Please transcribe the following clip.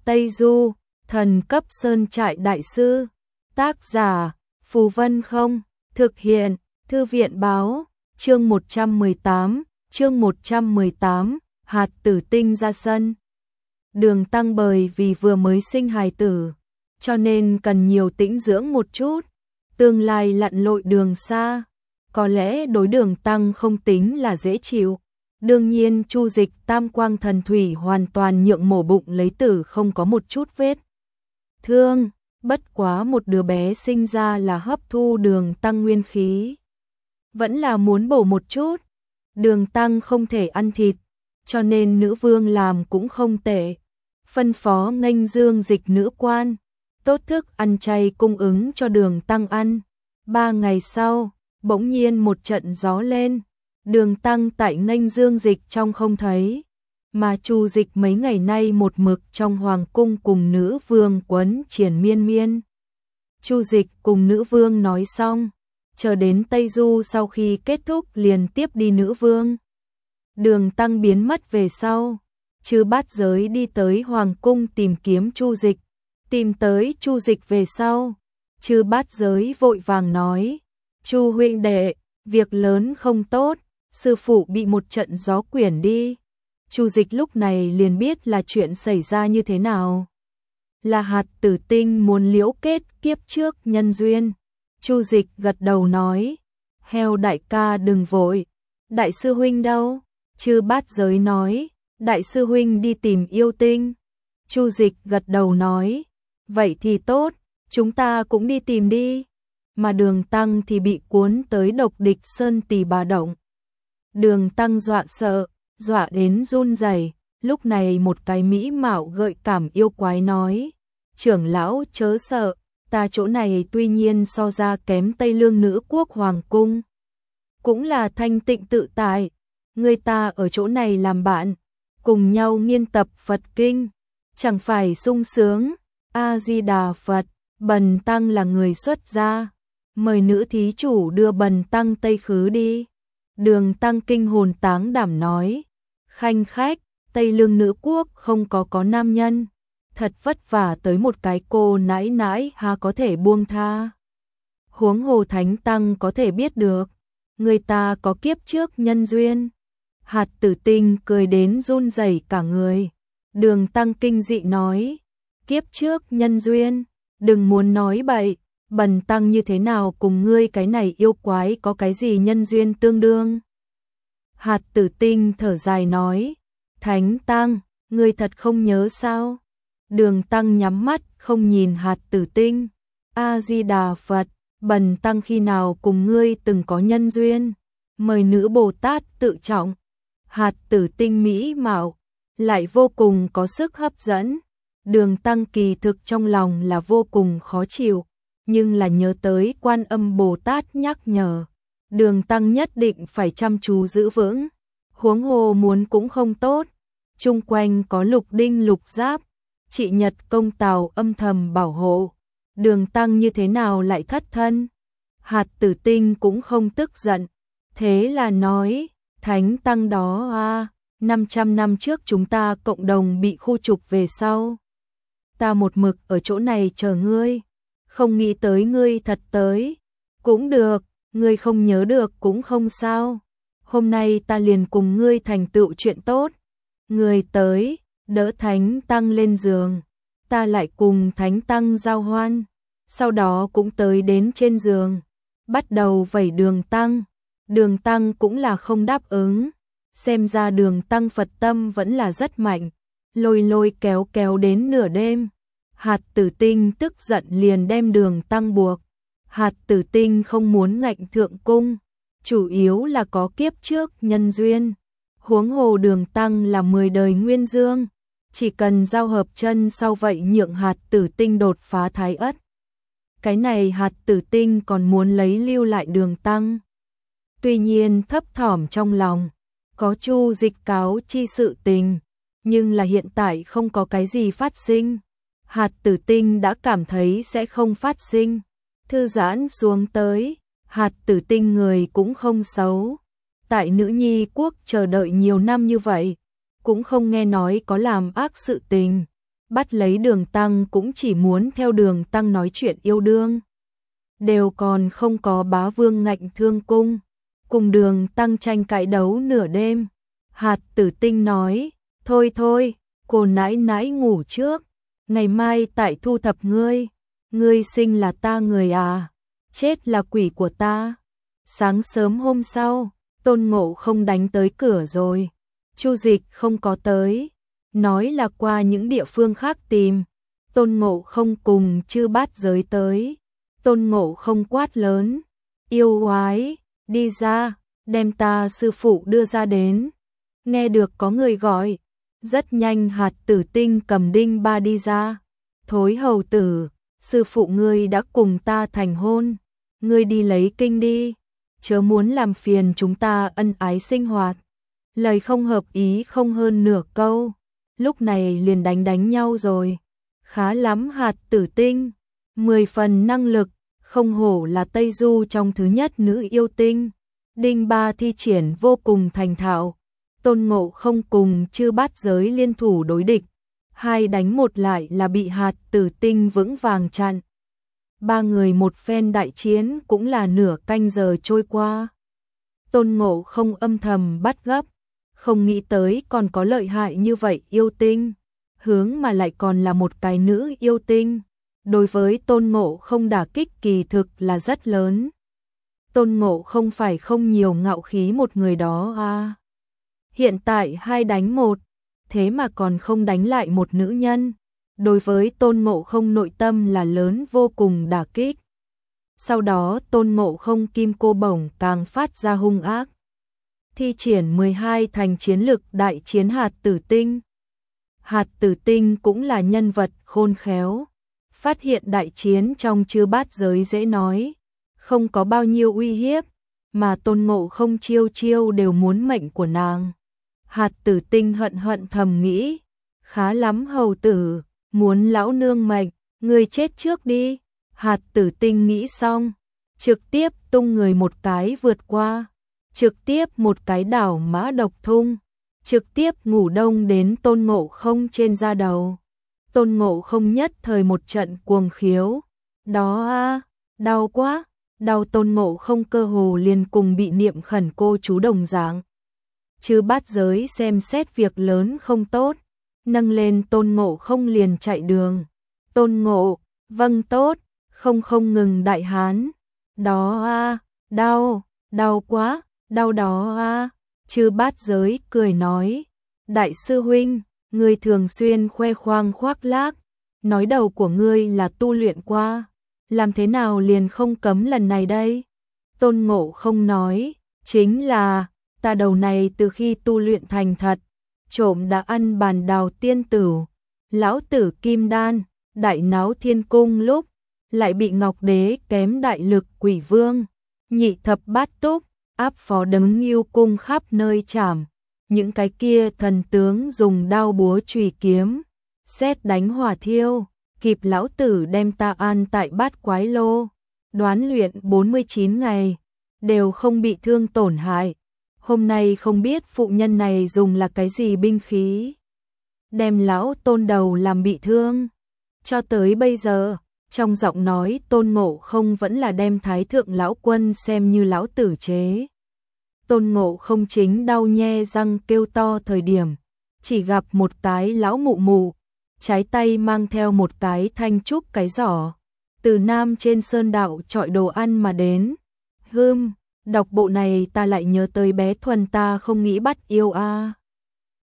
Tây Du, thần cấp sơn trại đại sư. Tác giả, Phù Vân Không. Thực hiện, Thư viện báo. Chương 118, hạt tử tinh ra sân. Đường Tăng bởi vì vừa mới sinh hài tử, cho nên cần nhiều tĩnh dưỡng một chút. Tương lai lặn lội đường xa, có lẽ đối Đường Tăng không tính là dễ chịu. Đương nhiên Chu Dịch Tam Quang Thần Thủy hoàn toàn nhượng mổ bụng lấy tử, không có một chút vết thương, bất quá một đứa bé sinh ra là hấp thu Đường Tăng nguyên khí, vẫn là muốn bổ một chút. Đường Tăng không thể ăn thịt, cho nên nữ vương làm cũng không tệ, phân phó nghênh dương dịch nữ quan, tốt thức ăn chay cung ứng cho Đường Tăng ăn. 3 ngày sau, bỗng nhiên một trận gió lên, Đường Tăng tại nghênh dương dịch trong không thấy, mà Chu Dịch mấy ngày nay một mực trong hoàng cung cùng nữ vương quấn triển miên miên. Chu Dịch cùng nữ vương nói xong, chờ đến Tây Du sau khi kết thúc liền tiếp đi nữ vương. Đường Tăng biến mất về sau, Chư Bát Giới đi tới hoàng cung tìm kiếm Chu Dịch, tìm tới Chu Dịch về sau, Chư Bát Giới vội vàng nói: "Chu huynh đệ, việc lớn không tốt, sư phụ bị một trận gió quyển đi." Chu Dịch lúc này liền biết là chuyện xảy ra như thế nào. Là hạt tử tinh muốn liễu kết kiếp trước nhân duyên. Chu Dịch gật đầu nói: "Heo đại ca đừng vội, đại sư huynh đâu?" Chư Bát Giới nói: "Đại sư huynh đi tìm yêu tinh." Chu Dịch gật đầu nói: "Vậy thì tốt, chúng ta cũng đi tìm đi." Mà Đường Tăng thì bị cuốn tới Độc Địch Sơn Tỳ Bà Động. Đường Tăng dọa sợ, dọa đến run rẩy. Lúc này một cái mỹ mạo gợi cảm yêu quái nói: "Trưởng lão chớ sợ, ta chỗ này tuy nhiên so ra kém Tây Lương Nữ Quốc Hoàng Cung, cũng là thanh tịnh tự tại, người ta ở chỗ này làm bạn, cùng nhau nghiên tập Phật Kinh, chẳng phải sung sướng." A-di-đà Phật. Bần Tăng là người xuất gia, mời nữ thí chủ đưa Bần Tăng Tây khứ đi. Đường Tăng kinh hồn táng đảm nói: "Khanh khách, Tây Lương Nữ Quốc không có nam nhân, thật vất vả tới một cái cô nãi nãi há có thể buông tha. Huống hồ Thánh Tăng có thể biết được, người ta có kiếp trước nhân duyên." Hạt tử tinh cười đến run rẩy cả người. Đường Tăng kinh dị nói: "Kiếp trước nhân duyên, đừng muốn nói bậy, Bần Tăng như thế nào cùng ngươi cái này yêu quái có cái gì nhân duyên tương đương?" Hạt tử tinh thở dài nói: "Thánh Tăng, ngươi thật không nhớ sao?" Đường Tăng nhắm mắt không nhìn hạt tử tinh. A-di-đà Phật. Bần Tăng khi nào cùng ngươi từng có nhân duyên? Mời nữ Bồ Tát tự trọng. Hạt tử tinh mỹ mạo, lại vô cùng có sức hấp dẫn. Đường Tăng kỳ thực trong lòng là vô cùng khó chịu, nhưng là nhớ tới Quan Âm Bồ Tát nhắc nhở, Đường Tăng nhất định phải chăm chú giữ vững. Huống hồ muốn cũng không tốt, chung quanh có Lục Đinh Lục Giáp, Trị Nhật Công Tào âm thầm bảo hộ, Đường Tăng như thế nào lại thất thân? Hạt tử tinh cũng không tức giận, thế là nói: "Thánh Tăng đó 500 năm trước chúng ta cộng đồng bị khu trục về sau, ta một mực ở chỗ này chờ ngươi, không nghĩ tới ngươi thật tới. Cũng được, ngươi không nhớ được cũng không sao, hôm nay ta liền cùng ngươi thành tựu chuyện tốt. Ngươi tới, đỡ Thánh Tăng lên giường, ta lại cùng Thánh Tăng giao hoan." Sau đó cũng tới đến trên giường, bắt đầu vẩy Đường Tăng. Đường Tăng cũng là không đáp ứng, xem ra Đường Tăng Phật tâm vẫn là rất mạnh, lôi lôi kéo kéo đến nửa đêm. Hạt tử tinh tức giận liền đem Đường Tăng buộc. Hạt tử tinh không muốn ngạnh thượng cung, chủ yếu là có kiếp trước nhân duyên. Huống hồ Đường Tăng là 10 đời nguyên dương, chỉ cần giao hợp chân sau vậy nhượng hạt tử tinh đột phá thái ất. Cái này hạt tử tinh còn muốn lấy lưu lại Đường Tăng. Tuy nhiên thấp thỏm trong lòng, có Chu Dịch cáo chi sự tình, nhưng là hiện tại không có cái gì phát sinh. Hạt tử tinh đã cảm thấy sẽ không phát sinh, thư giãn xuống tới. Hạt tử tinh người cũng không xấu, tại Nữ Nhi Quốc chờ đợi nhiều năm như vậy, cũng không nghe nói có làm ác sự tình. bắt lấy Đường Tăng cũng chỉ muốn theo Đường Tăng nói chuyện yêu đương. Đều còn không có bá vương ngạnh thương cung, cùng Đường Tăng tranh cãi đấu nửa đêm. Hạt Tử Tinh nói, thôi thôi, cô nãi nãi ngủ trước, ngày mai tại thu thập ngươi, ngươi sinh là ta người à, chết là quỷ của ta. Sáng sớm hôm sau, Tôn Ngộ Không đánh tới cửa rồi, Chu Dịch không có tới, nói là qua những địa phương khác tìm. Tôn Ngộ Không cùng Chư Bát Giới tới. Tôn Ngộ Không quát lớn, yêu quái, đi ra, đem ta sư phụ đưa ra đến. Nghe được có người gọi, rất nhanh Hạt Tử Tinh cầm đinh ba đi ra. Thối hầu tử, sư phụ ngươi đã cùng ta thành hôn, ngươi đi lấy kinh đi, chớ muốn làm phiền chúng ta ân ái sinh hoạt. Lời không hợp ý không hơn nửa câu, lúc này liền đánh nhau rồi. Khá lắm Hạt Tử Tinh, 10 phần năng lực, không hổ là Tây Du trong thứ nhất nữ yêu tinh. Đinh ba thi triển vô cùng thành thạo. Tôn Ngộ Không cùng Chư Bát Giới liên thủ đối địch, 2 đánh 1 lại là bị Hạt Tử Tinh vững vàng chặn. 3 người một phen đại chiến cũng là nửa canh giờ trôi qua. Tôn Ngộ Không âm thầm bắt gấp, không nghĩ tới còn có lợi hại như vậy yêu tinh, hướng mà lại còn là một cái nữ yêu tinh. Đối với Tôn Ngộ Không đả kích kỳ thực là rất lớn. Tôn Ngộ Không phải không nhiều ngạo khí một người đó à. Hiện tại 2 đánh 1, thế mà còn không đánh lại một nữ nhân. Đối với Tôn Ngộ Không nội tâm là lớn vô cùng đả kích. Sau đó Tôn Ngộ Không kim cô bổng càng phát ra hung ác. Thi triển 12 thành chiến lực đại chiến Hạt Tử Tinh. Hạt Tử Tinh cũng là nhân vật khôn khéo. Phát hiện đại chiến trong Chư Bát Giới dễ nói, không có bao nhiêu uy hiếp, mà Tôn Ngộ Không chiêu chiêu đều muốn mệnh của nàng. Hạt Tử Tinh hận hận thầm nghĩ, khá lắm hầu tử, muốn lão nương mệnh, ngươi chết trước đi. Hạt Tử Tinh nghĩ xong, trực tiếp tung người một cái vượt qua, trực tiếp một cái đảo mã độc thung, trực tiếp ngủ đông đến Tôn Ngộ Không trên da đầu. Tôn Ngộ Không nhất thời một trận cuồng khiếu, đó a, đau quá, đau. Tôn Ngộ Không cơ hồ liền cùng bị niệm khẩn cô chú đồng dạng. Chư Bát Giới xem xét việc lớn không tốt, nâng lên Tôn Ngộ Không liền chạy đường. Tôn Ngộ, vâng tốt, không ngừng đại hán, đó a, đau, đau quá, đau đó a. Chư Bát Giới cười nói, đại sư huynh, ngươi thường xuyên khoe khoang khoác lác, nói đầu của ngươi là tu luyện qua, làm thế nào liền không cấm lần này đây? Tôn Ngộ Không nói, chính là, ta đầu này từ khi tu luyện thành thật, trộm đã ăn bàn đào tiên tử, lão tử kim đan, đại náo thiên cung lúc, lại bị Ngọc Đế kém đại lực quỷ vương, nhị thập bát túc, áp phó đấng Ngưu cung khắp nơi chảm. Những cái kia thần tướng dùng đao búa chùy kiếm, sét đánh hỏa thiêu, kịp lão tử đem ta an tại Bát Quái Lô, đoán luyện 49 ngày, đều không bị thương tổn hại. Hôm nay không biết phụ nhân này dùng là cái gì binh khí, đem lão Tôn đầu làm bị thương. Cho tới bây giờ, trong giọng nói Tôn Ngộ Không vẫn là đem Thái Thượng lão quân xem như lão tử chế. Tôn Ngộ Không chính đau nhe răng kêu to thời điểm, chỉ gặp một cái lão mụ mụ, trái tay mang theo một cái thanh trúc cái giỏ, từ Nam trên sơn đạo chọi đồ ăn mà đến. Đọc bộ này ta lại nhớ tới bé Thuần ta không nghĩ bắt yêu a.